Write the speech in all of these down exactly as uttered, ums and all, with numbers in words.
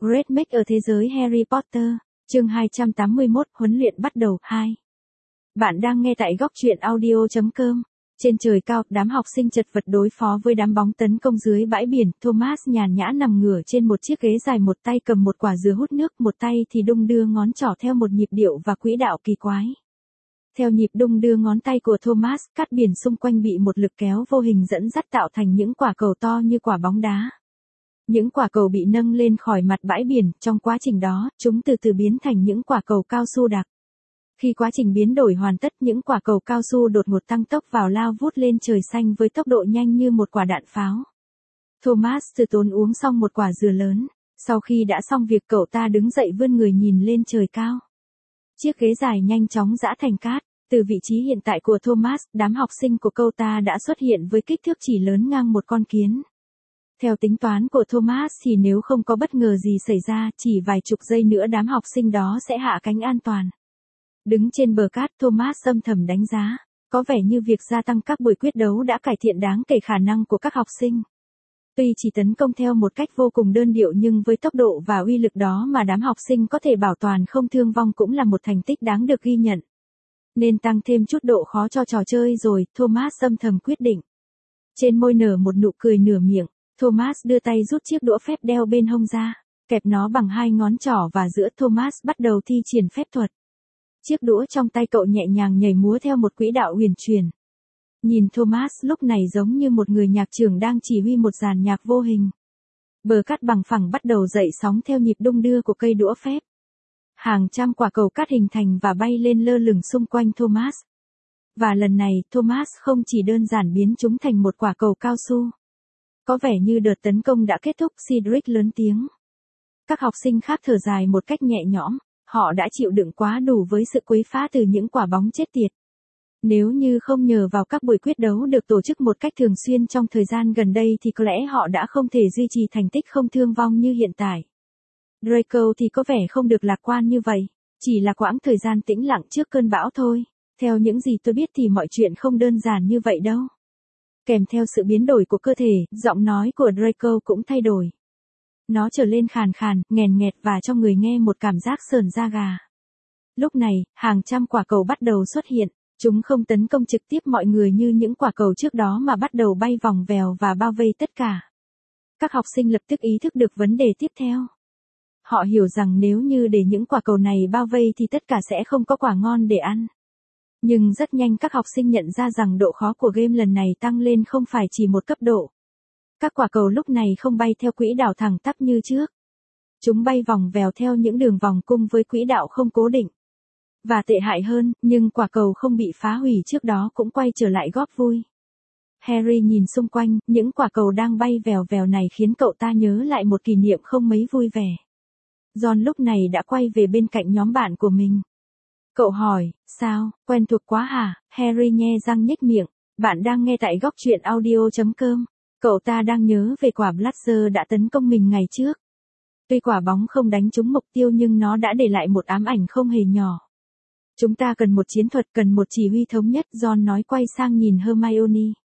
Great Make ở thế giới Harry Potter, chương hai trăm tám mươi mốt, huấn luyện bắt đầu, hai. Bạn đang nghe tại góc truyện audio chấm com. Trên trời cao, đám học sinh chật vật đối phó với đám bóng tấn công dưới bãi biển. Thomas nhàn nhã nằm ngửa trên một chiếc ghế dài, một tay cầm một quả dừa hút nước, một tay thì đung đưa ngón trỏ theo một nhịp điệu và quỹ đạo kỳ quái. Theo nhịp đung đưa ngón tay của Thomas, cát biển xung quanh bị một lực kéo vô hình dẫn dắt tạo thành những quả cầu to như quả bóng đá. Những quả cầu bị nâng lên khỏi mặt bãi biển, trong quá trình đó, chúng từ từ biến thành những quả cầu cao su đặc. Khi quá trình biến đổi hoàn tất, những quả cầu cao su đột ngột tăng tốc vào lao vút lên trời xanh với tốc độ nhanh như một quả đạn pháo. Thomas từ tốn uống xong một quả dừa lớn. Sau khi đã xong việc, cậu ta đứng dậy vươn người nhìn lên trời cao. Chiếc ghế dài nhanh chóng giã thành cát. Từ vị trí hiện tại của Thomas, đám học sinh của cậu ta đã xuất hiện với kích thước chỉ lớn ngang một con kiến. Theo tính toán của Thomas thì nếu không có bất ngờ gì xảy ra, chỉ vài chục giây nữa đám học sinh đó sẽ hạ cánh an toàn. Đứng trên bờ cát, Thomas âm thầm đánh giá. Có vẻ như việc gia tăng các buổi quyết đấu đã cải thiện đáng kể khả năng của các học sinh. Tuy chỉ tấn công theo một cách vô cùng đơn điệu, nhưng với tốc độ và uy lực đó mà đám học sinh có thể bảo toàn không thương vong cũng là một thành tích đáng được ghi nhận. Nên tăng thêm chút độ khó cho trò chơi rồi, Thomas âm thầm quyết định. Trên môi nở một nụ cười nửa miệng, Thomas đưa tay rút chiếc đũa phép đeo bên hông ra, kẹp nó bằng hai ngón trỏ và giữa. Thomas bắt đầu thi triển phép thuật. Chiếc đũa trong tay cậu nhẹ nhàng nhảy múa theo một quỹ đạo huyền chuyển. Nhìn Thomas lúc này giống như một người nhạc trưởng đang chỉ huy một dàn nhạc vô hình. Bờ cát bằng phẳng bắt đầu dậy sóng theo nhịp đung đưa của cây đũa phép. Hàng trăm quả cầu cát hình thành và bay lên lơ lửng xung quanh Thomas. Và lần này, Thomas không chỉ đơn giản biến chúng thành một quả cầu cao su. Có vẻ như đợt tấn công đã kết thúc. Cedric lớn tiếng. Các học sinh khác thở dài một cách nhẹ nhõm. Họ đã chịu đựng quá đủ với sự quấy phá từ những quả bóng chết tiệt. Nếu như không nhờ vào các buổi quyết đấu được tổ chức một cách thường xuyên trong thời gian gần đây thì có lẽ họ đã không thể duy trì thành tích không thương vong như hiện tại. Draco thì có vẻ không được lạc quan như vậy. Chỉ là quãng thời gian tĩnh lặng trước cơn bão thôi. Theo những gì tôi biết thì mọi chuyện không đơn giản như vậy đâu. Kèm theo sự biến đổi của cơ thể, giọng nói của Draco cũng thay đổi. Nó trở lên khàn khàn, nghèn nghẹt và cho người nghe một cảm giác sởn da gà. Lúc này, hàng trăm quả cầu bắt đầu xuất hiện. Chúng không tấn công trực tiếp mọi người như những quả cầu trước đó mà bắt đầu bay vòng vèo và bao vây tất cả. Các học sinh lập tức ý thức được vấn đề tiếp theo. Họ hiểu rằng nếu như để những quả cầu này bao vây thì tất cả sẽ không có quả ngon để ăn. Nhưng rất nhanh các học sinh nhận ra rằng độ khó của game lần này tăng lên không phải chỉ một cấp độ. Các quả cầu lúc này không bay theo quỹ đạo thẳng tắp như trước. Chúng bay vòng vèo theo những đường vòng cung với quỹ đạo không cố định. Và tệ hại hơn, nhưng quả cầu không bị phá hủy trước đó cũng quay trở lại góp vui. Harry nhìn xung quanh, những quả cầu đang bay vèo vèo này khiến cậu ta nhớ lại một kỷ niệm không mấy vui vẻ. Ron lúc này đã quay về bên cạnh nhóm bạn của mình. Cậu hỏi, sao, quen thuộc quá hả? Harry nhe răng nhếch miệng. Bạn đang nghe tại góc truyện audio chấm com. Cậu ta đang nhớ về quả Blaster đã tấn công mình ngày trước. Tuy quả bóng không đánh trúng mục tiêu nhưng nó đã để lại một ám ảnh không hề nhỏ. Chúng ta cần một chiến thuật, cần một chỉ huy thống nhất, Ron nói quay sang nhìn Hermione.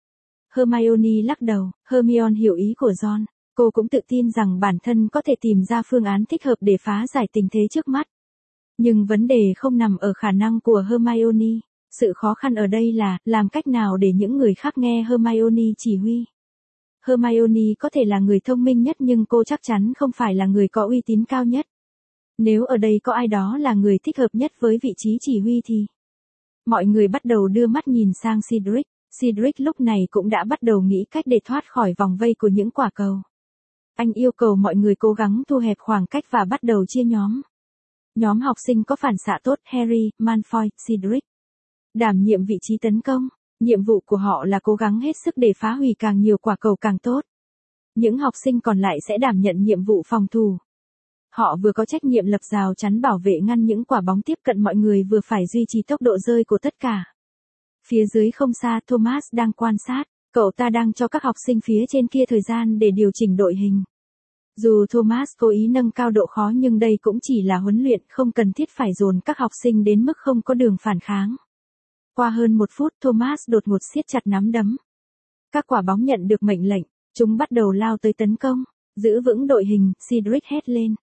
Hermione lắc đầu. Hermione hiểu ý của Ron. Cô cũng tự tin rằng bản thân có thể tìm ra phương án thích hợp để phá giải tình thế trước mắt. Nhưng vấn đề không nằm ở khả năng của Hermione. Sự khó khăn ở đây là, làm cách nào để những người khác nghe Hermione chỉ huy. Hermione có thể là người thông minh nhất nhưng cô chắc chắn không phải là người có uy tín cao nhất. Nếu ở đây có ai đó là người thích hợp nhất với vị trí chỉ huy thì... Mọi người bắt đầu đưa mắt nhìn sang Cedric. Cedric lúc này cũng đã bắt đầu nghĩ cách để thoát khỏi vòng vây của những quả cầu. Anh yêu cầu mọi người cố gắng thu hẹp khoảng cách và bắt đầu chia nhóm. Nhóm học sinh có phản xạ tốt, Harry, Malfoy, Cedric. Đảm nhiệm vị trí tấn công. Nhiệm vụ của họ là cố gắng hết sức để phá hủy càng nhiều quả cầu càng tốt. Những học sinh còn lại sẽ đảm nhận nhiệm vụ phòng thủ. Họ vừa có trách nhiệm lập rào chắn bảo vệ ngăn những quả bóng tiếp cận mọi người, vừa phải duy trì tốc độ rơi của tất cả. Phía dưới không xa, Thomas đang quan sát. Cậu ta đang cho các học sinh phía trên kia thời gian để điều chỉnh đội hình. Dù Thomas cố ý nâng cao độ khó nhưng đây cũng chỉ là huấn luyện, không cần thiết phải dồn các học sinh đến mức không có đường phản kháng. Qua hơn một phút, Thomas đột ngột siết chặt nắm đấm. Các quả bóng nhận được mệnh lệnh, chúng bắt đầu lao tới tấn công. Giữ vững đội hình, Cedric hét lên.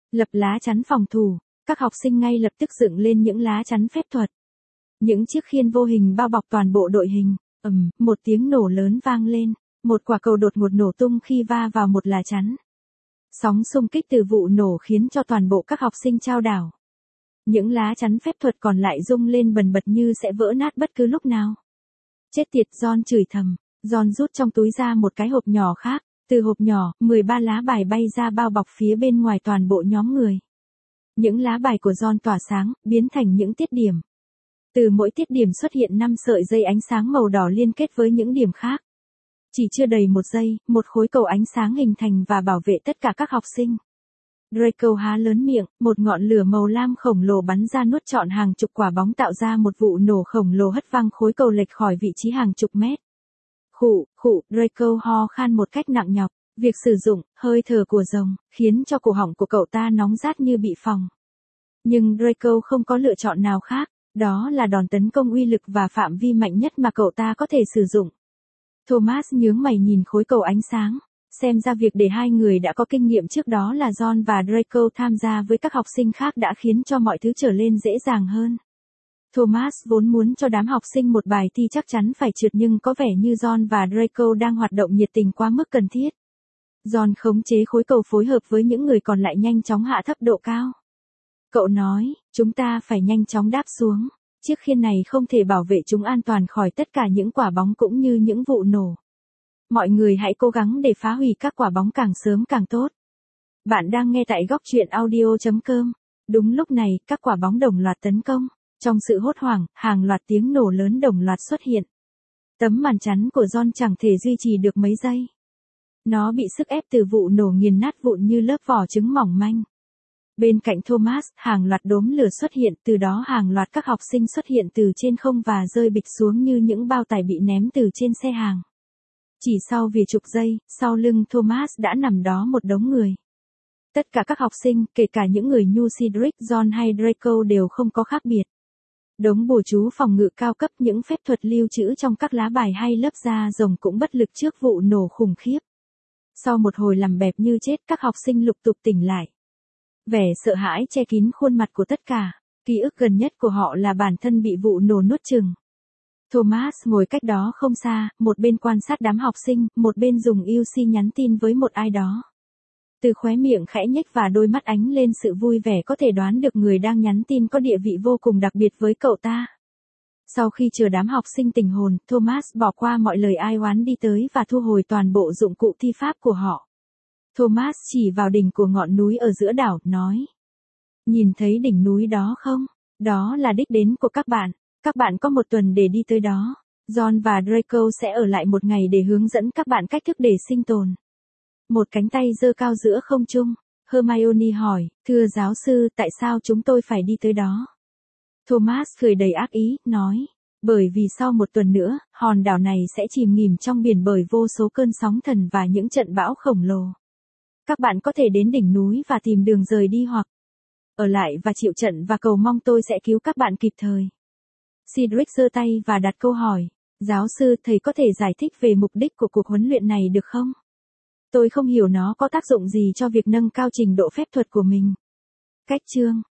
Lập lá chắn phòng thủ, các học sinh ngay lập tức dựng lên những lá chắn phép thuật. Những chiếc khiên vô hình bao bọc toàn bộ đội hình. Ầm, một tiếng nổ lớn vang lên, một quả cầu đột ngột nổ tung khi va vào một lá chắn. Sóng xung kích từ vụ nổ khiến cho toàn bộ các học sinh chao đảo. Những lá chắn phép thuật còn lại rung lên bần bật như sẽ vỡ nát bất cứ lúc nào. Chết tiệt, John chửi thầm. John rút trong túi ra một cái hộp nhỏ khác. Từ hộp nhỏ, mười ba lá bài bay ra bao bọc phía bên ngoài toàn bộ nhóm người. Những lá bài của John tỏa sáng, biến thành những tiết điểm. Từ mỗi tiết điểm xuất hiện năm sợi dây ánh sáng màu đỏ liên kết với những điểm khác. Chỉ chưa đầy một giây, một khối cầu ánh sáng hình thành và bảo vệ tất cả các học sinh. Draco há lớn miệng, một ngọn lửa màu lam khổng lồ bắn ra nuốt trọn hàng chục quả bóng tạo ra một vụ nổ khổng lồ hất văng khối cầu lệch khỏi vị trí hàng chục mét. Khụ, khụ, Draco ho khan một cách nặng nhọc. Việc sử dụng hơi thở của rồng khiến cho cổ họng của cậu ta nóng rát như bị phồng. Nhưng Draco không có lựa chọn nào khác, đó là đòn tấn công uy lực và phạm vi mạnh nhất mà cậu ta có thể sử dụng. Thomas nhướng mày nhìn khối cầu ánh sáng, xem ra việc để hai người đã có kinh nghiệm trước đó là John và Draco tham gia với các học sinh khác đã khiến cho mọi thứ trở lên dễ dàng hơn. Thomas vốn muốn cho đám học sinh một bài thi chắc chắn phải trượt nhưng có vẻ như John và Draco đang hoạt động nhiệt tình quá mức cần thiết. John khống chế khối cầu phối hợp với những người còn lại nhanh chóng hạ thấp độ cao. Cậu nói, chúng ta phải nhanh chóng đáp xuống. Chiếc khiên này không thể bảo vệ chúng an toàn khỏi tất cả những quả bóng cũng như những vụ nổ. Mọi người hãy cố gắng để phá hủy các quả bóng càng sớm càng tốt. Bạn đang nghe tại góc truyện audio chấm com. Đúng lúc này, các quả bóng đồng loạt tấn công. Trong sự hốt hoảng, hàng loạt tiếng nổ lớn đồng loạt xuất hiện. Tấm màn chắn của John chẳng thể duy trì được mấy giây. Nó bị sức ép từ vụ nổ nghiền nát vụn như lớp vỏ trứng mỏng manh. Bên cạnh Thomas, hàng loạt đốm lửa xuất hiện, từ đó hàng loạt các học sinh xuất hiện từ trên không và rơi bịch xuống như những bao tải bị ném từ trên xe hàng. Chỉ sau vài chục giây, sau lưng Thomas đã nằm đó một đống người. Tất cả các học sinh, kể cả những người như Cedric, John hay Draco đều không có khác biệt. Đống bùa chú phòng ngự cao cấp, những phép thuật lưu trữ trong các lá bài hay lớp da rồng cũng bất lực trước vụ nổ khủng khiếp. Sau một hồi nằm bẹp như chết, các học sinh lục tục tỉnh lại. Vẻ sợ hãi che kín khuôn mặt của tất cả, ký ức gần nhất của họ là bản thân bị vụ nổ nuốt chửng. Thomas ngồi cách đó không xa, một bên quan sát đám học sinh, một bên dùng u xê nhắn tin với một ai đó. Từ khóe miệng khẽ nhếch và đôi mắt ánh lên sự vui vẻ có thể đoán được người đang nhắn tin có địa vị vô cùng đặc biệt với cậu ta. Sau khi chờ đám học sinh tỉnh hồn, Thomas bỏ qua mọi lời ai oán đi tới và thu hồi toàn bộ dụng cụ thi pháp của họ. Thomas chỉ vào đỉnh của ngọn núi ở giữa đảo, nói. Nhìn thấy đỉnh núi đó không? Đó là đích đến của các bạn. Các bạn có một tuần để đi tới đó. John và Draco sẽ ở lại một ngày để hướng dẫn các bạn cách thức để sinh tồn. Một cánh tay giơ cao giữa không trung. Hermione hỏi, thưa giáo sư, tại sao chúng tôi phải đi tới đó? Thomas cười đầy ác ý, nói. Bởi vì sau một tuần nữa, hòn đảo này sẽ chìm nghỉm trong biển bởi vô số cơn sóng thần và những trận bão khổng lồ. Các bạn có thể đến đỉnh núi và tìm đường rời đi hoặc ở lại và chịu trận và cầu mong tôi sẽ cứu các bạn kịp thời. Cedric giơ tay và đặt câu hỏi. Giáo sư, thầy có thể giải thích về mục đích của cuộc huấn luyện này được không? Tôi không hiểu nó có tác dụng gì cho việc nâng cao trình độ phép thuật của mình. Cách chương